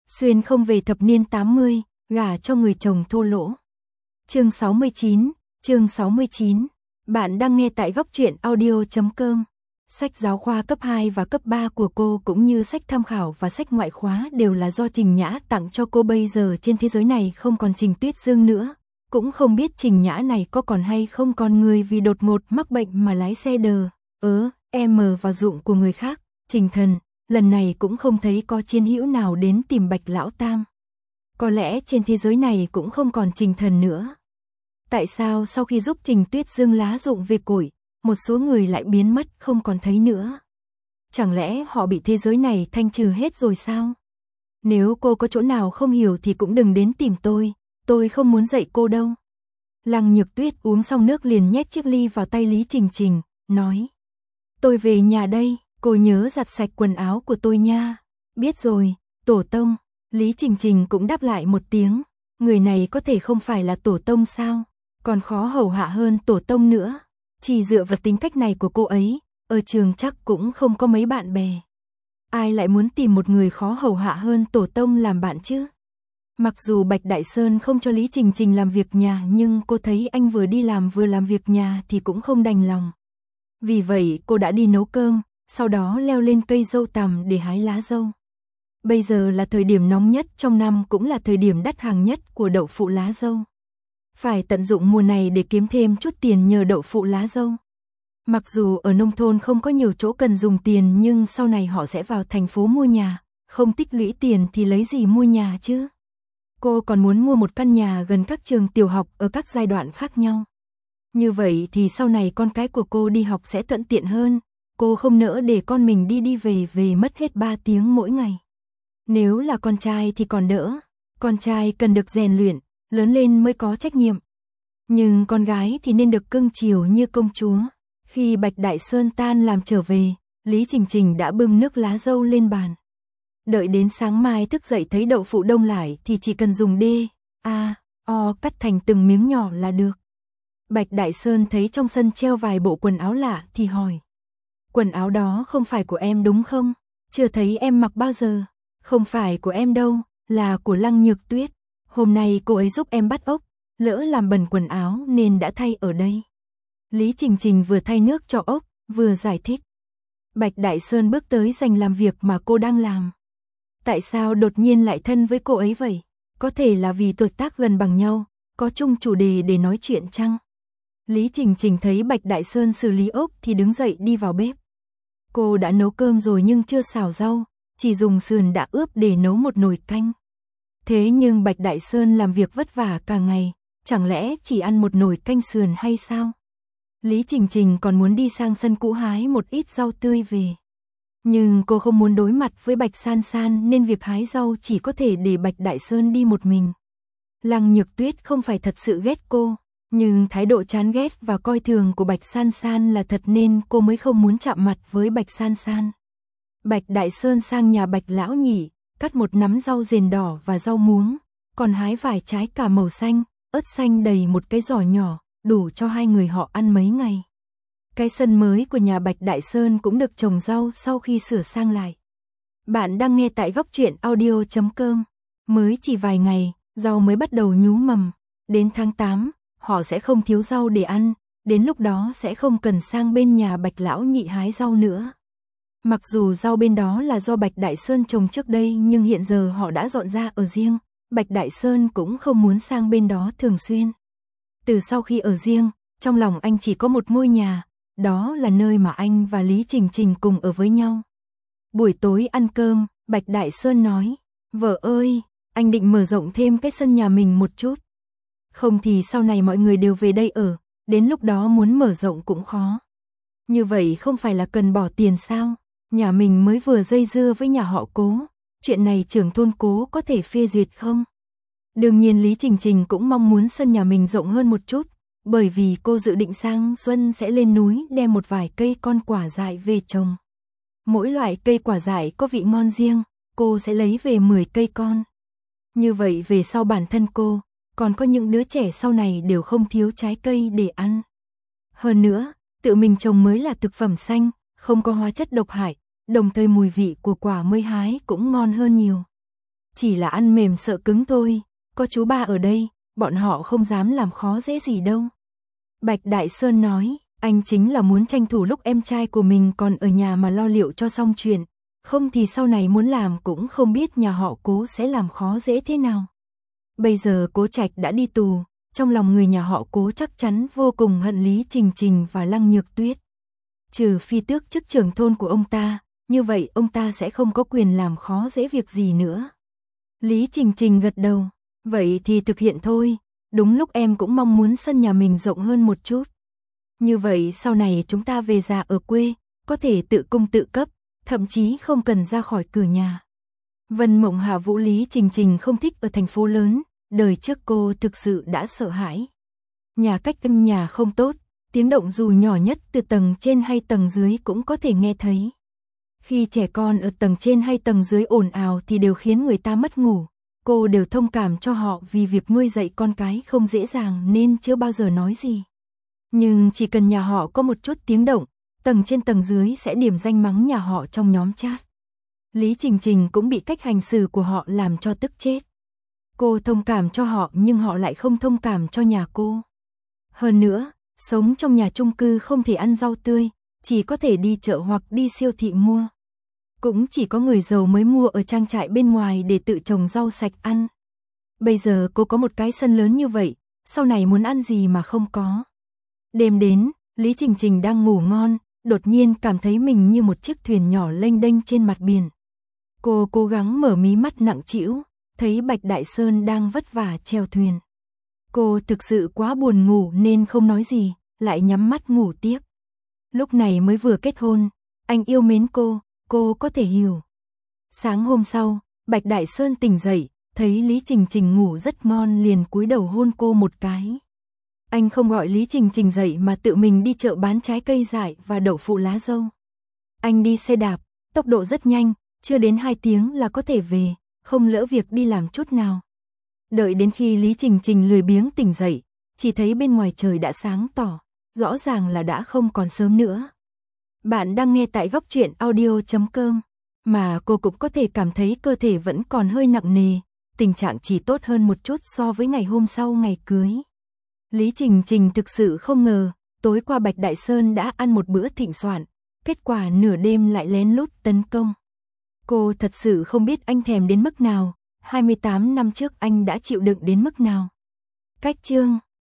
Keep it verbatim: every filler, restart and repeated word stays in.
Xuyên không về thập niên tám mươi, gả cho người chồng thô lỗ. Chương sáu mươi chín, chương sáu mươi chín. Bạn đang nghe tại góc truyện audio chấm com. Sách giáo khoa cấp hai và cấp ba của cô cũng như sách tham khảo và sách ngoại khóa đều là do Trình Nhã tặng cho cô. Bây giờ trên thế giới này không còn Trình Tuyết Dương nữa. Cũng không biết Trình Nhã này có còn hay không còn người vì đột ngột mắc bệnh mà lái xe đờ, ớ, em vào dụng của người khác. Trình Thần, lần này cũng không thấy có chiến hữu nào đến tìm Bạch Lão Tam. Có lẽ trên thế giới này cũng không còn Trình Thần nữa. Tại sao sau khi giúp Trình Tuyết Dương lá dụng về củi, một số người lại biến mất không còn thấy nữa? Chẳng lẽ họ bị thế giới này thanh trừ hết rồi sao? Nếu cô có chỗ nào không hiểu thì cũng đừng đến tìm tôi, tôi không muốn dạy cô đâu. Lăng Nhược Tuyết uống xong nước liền nhét chiếc ly vào tay Lý Trình Trình, nói. Tôi về nhà đây, cô nhớ giặt sạch quần áo của tôi nha. Biết rồi, tổ tông. Lý Trình Trình cũng đáp lại một tiếng. Người này có thể không phải là tổ tông sao? Còn khó hầu hạ hơn tổ tông nữa. Chỉ dựa vào tính cách này của cô ấy, ở trường chắc cũng không có mấy bạn bè. Ai lại muốn tìm một người khó hầu hạ hơn tổ tông làm bạn chứ? Mặc dù Bạch Đại Sơn không cho Lý Trình Trình làm việc nhà, nhưng cô thấy anh vừa đi làm vừa làm việc nhà thì cũng không đành lòng. Vì vậy cô đã đi nấu cơm, sau đó leo lên cây dâu tằm để hái lá dâu. Bây giờ là thời điểm nóng nhất trong năm, cũng là thời điểm đắt hàng nhất của đậu phụ lá dâu. Phải tận dụng mùa này để kiếm thêm chút tiền nhờ đậu phụ lá dâu. Mặc dù ở nông thôn không có nhiều chỗ cần dùng tiền, nhưng sau này họ sẽ vào thành phố mua nhà, không tích lũy tiền thì lấy gì mua nhà chứ? Cô còn muốn mua một căn nhà gần các trường tiểu học ở các giai đoạn khác nhau. Như vậy thì sau này con cái của cô đi học sẽ thuận tiện hơn. Cô không nỡ để con mình đi đi về về mất hết ba tiếng mỗi ngày. Nếu là con trai thì còn đỡ. Con trai cần được rèn luyện, lớn lên mới có trách nhiệm. Nhưng con gái thì nên được cưng chiều như công chúa. Khi Bạch Đại Sơn tan làm trở về, Lý Trình Trình đã bưng nước lá dâu lên bàn. Đợi đến sáng mai thức dậy thấy đậu phụ đông lại thì chỉ cần dùng đê, a, o cắt thành từng miếng nhỏ là được. Bạch Đại Sơn thấy trong sân treo vài bộ quần áo lạ thì hỏi. Quần áo đó không phải của em đúng không? Chưa thấy em mặc bao giờ. Không phải của em đâu, là của Lăng Nhược Tuyết. Hôm nay cô ấy giúp em bắt ốc, lỡ làm bẩn quần áo nên đã thay ở đây. Lý Trình Trình vừa thay nước cho ốc, vừa giải thích. Bạch Đại Sơn bước tới giành làm việc mà cô đang làm. Tại sao đột nhiên lại thân với cô ấy vậy? Có thể là vì tuổi tác gần bằng nhau, có chung chủ đề để nói chuyện chăng? Lý Trình Trình thấy Bạch Đại Sơn xử lý ốc thì đứng dậy đi vào bếp. Cô đã nấu cơm rồi nhưng chưa xào rau, chỉ dùng sườn đã ướp để nấu một nồi canh. Thế nhưng Bạch Đại Sơn làm việc vất vả cả ngày, chẳng lẽ chỉ ăn một nồi canh sườn hay sao? Lý Trình Trình còn muốn đi sang sân cũ hái một ít rau tươi về. Nhưng cô không muốn đối mặt với Bạch San San nên việc hái rau chỉ có thể để Bạch Đại Sơn đi một mình. Lăng Nhược Tuyết không phải thật sự ghét cô, nhưng thái độ chán ghét và coi thường của Bạch San San là thật nên cô mới không muốn chạm mặt với Bạch San San. Bạch Đại Sơn sang nhà Bạch Lão Nhị, cắt một nắm rau rền đỏ và rau muống, còn hái vài trái cà màu xanh, ớt xanh đầy một cái giỏ nhỏ, đủ cho hai người họ ăn mấy ngày. Cái sân mới của nhà Bạch Đại Sơn cũng được trồng rau sau khi sửa sang lại. Bạn đang nghe tại góc truyện audio chấm com. Mới chỉ vài ngày, rau mới bắt đầu nhú mầm. Đến tháng tám, họ sẽ không thiếu rau để ăn. Đến lúc đó sẽ không cần sang bên nhà Bạch Lão Nhị hái rau nữa. Mặc dù rau bên đó là do Bạch Đại Sơn trồng trước đây, nhưng hiện giờ họ đã dọn ra ở riêng. Bạch Đại Sơn cũng không muốn sang bên đó thường xuyên. Từ sau khi ở riêng, trong lòng anh chỉ có một ngôi nhà. Đó là nơi mà anh và Lý Trình Trình cùng ở với nhau. Buổi tối ăn cơm, Bạch Đại Sơn nói, vợ ơi, anh định mở rộng thêm cái sân nhà mình một chút. Không thì sau này mọi người đều về đây ở, đến lúc đó muốn mở rộng cũng khó. Như vậy không phải là cần bỏ tiền sao? Nhà mình mới vừa dây dưa với nhà họ Cố, chuyện này trưởng thôn Cố có thể phê duyệt không? Đương nhiên Lý Trình Trình cũng mong muốn sân nhà mình rộng hơn một chút. Bởi vì cô dự định sang xuân sẽ lên núi đem một vài cây con quả dại về trồng. Mỗi loại cây quả dại có vị ngon riêng, cô sẽ lấy về mười cây con. Như vậy về sau bản thân cô, còn có những đứa trẻ sau này đều không thiếu trái cây để ăn. Hơn nữa, tự mình trồng mới là thực phẩm xanh, không có hóa chất độc hại, đồng thời mùi vị của quả mới hái cũng ngon hơn nhiều. chỉ là ăn mềm sợ cứng thôi, có chú ba ở đây, bọn họ không dám làm khó dễ gì đâu. Bạch Đại Sơn nói, anh chính là muốn tranh thủ lúc em trai của mình còn ở nhà mà lo liệu cho xong chuyện, không thì sau này muốn làm cũng không biết nhà họ Cố sẽ làm khó dễ thế nào. Bây giờ Cố Trạch đã đi tù, trong lòng người nhà họ Cố chắc chắn vô cùng hận Lý Trình Trình và Lăng Nhược Tuyết. Trừ phi tước chức trưởng thôn của ông ta, như vậy ông ta sẽ không có quyền làm khó dễ việc gì nữa. Lý Trình Trình gật đầu, vậy thì thực hiện thôi, đúng lúc em cũng mong muốn sân nhà mình rộng hơn một chút. Như vậy sau này chúng ta về già ở quê, có thể tự cung tự cấp, thậm chí không cần ra khỏi cửa nhà. Vân Mộng Hạ Vũ Lý Trình Trình không thích ở thành phố lớn, đời trước cô thực sự đã sợ hãi. Nhà cách âm nhà không tốt, tiếng động dù nhỏ nhất từ tầng trên hay tầng dưới cũng có thể nghe thấy. Khi trẻ con ở tầng trên hay tầng dưới ồn ào thì đều khiến người ta mất ngủ. Cô đều thông cảm cho họ vì việc nuôi dạy con cái không dễ dàng nên chưa bao giờ nói gì. Nhưng chỉ cần nhà họ có một chút tiếng động, tầng trên tầng dưới sẽ điểm danh mắng nhà họ trong nhóm chat. Lý Trình Trình cũng bị cách hành xử của họ làm cho tức chết. Cô thông cảm cho họ nhưng họ lại không thông cảm cho nhà cô. Hơn nữa, sống trong nhà chung cư không thể ăn rau tươi, chỉ có thể đi chợ hoặc đi siêu thị mua. Cũng chỉ có người giàu mới mua ở trang trại bên ngoài để tự trồng rau sạch ăn. Bây giờ cô có một cái sân lớn như vậy, sau này muốn ăn gì mà không có. Đêm đến, Lý Trình Trình đang ngủ ngon, đột nhiên cảm thấy mình như một chiếc thuyền nhỏ lênh đênh trên mặt biển. Cô cố gắng mở mí mắt nặng trĩu, thấy Bạch Đại Sơn đang vất vả chèo thuyền. Cô thực sự quá buồn ngủ nên không nói gì, lại nhắm mắt ngủ tiếp. Lúc này mới vừa kết hôn, anh yêu mến cô, cô có thể hiểu. Sáng hôm sau, Bạch Đại Sơn tỉnh dậy, thấy Lý Trình Trình ngủ rất ngon liền cúi đầu hôn cô một cái. Anh không gọi Lý Trình Trình dậy mà tự mình đi chợ bán trái cây dại và đậu phụ lá dâu. Anh đi xe đạp, tốc độ rất nhanh, chưa đến hai tiếng là có thể về, không lỡ việc đi làm chút nào. Đợi đến khi Lý Trình Trình lười biếng tỉnh dậy, chỉ thấy bên ngoài trời đã sáng tỏ, rõ ràng là đã không còn sớm nữa. Bạn đang nghe tại góc truyện audio chấm com, mà cô cũng có thể cảm thấy cơ thể vẫn còn hơi nặng nề, tình trạng chỉ tốt hơn một chút so với ngày hôm sau ngày cưới. Lý Trình Trình thực sự không ngờ, tối qua Bạch Đại Sơn đã ăn một bữa thịnh soạn, kết quả nửa đêm lại lén lút tấn công. Cô thật sự không biết anh thèm đến mức nào, hai mươi tám năm trước anh đã chịu đựng đến mức nào. Cách chương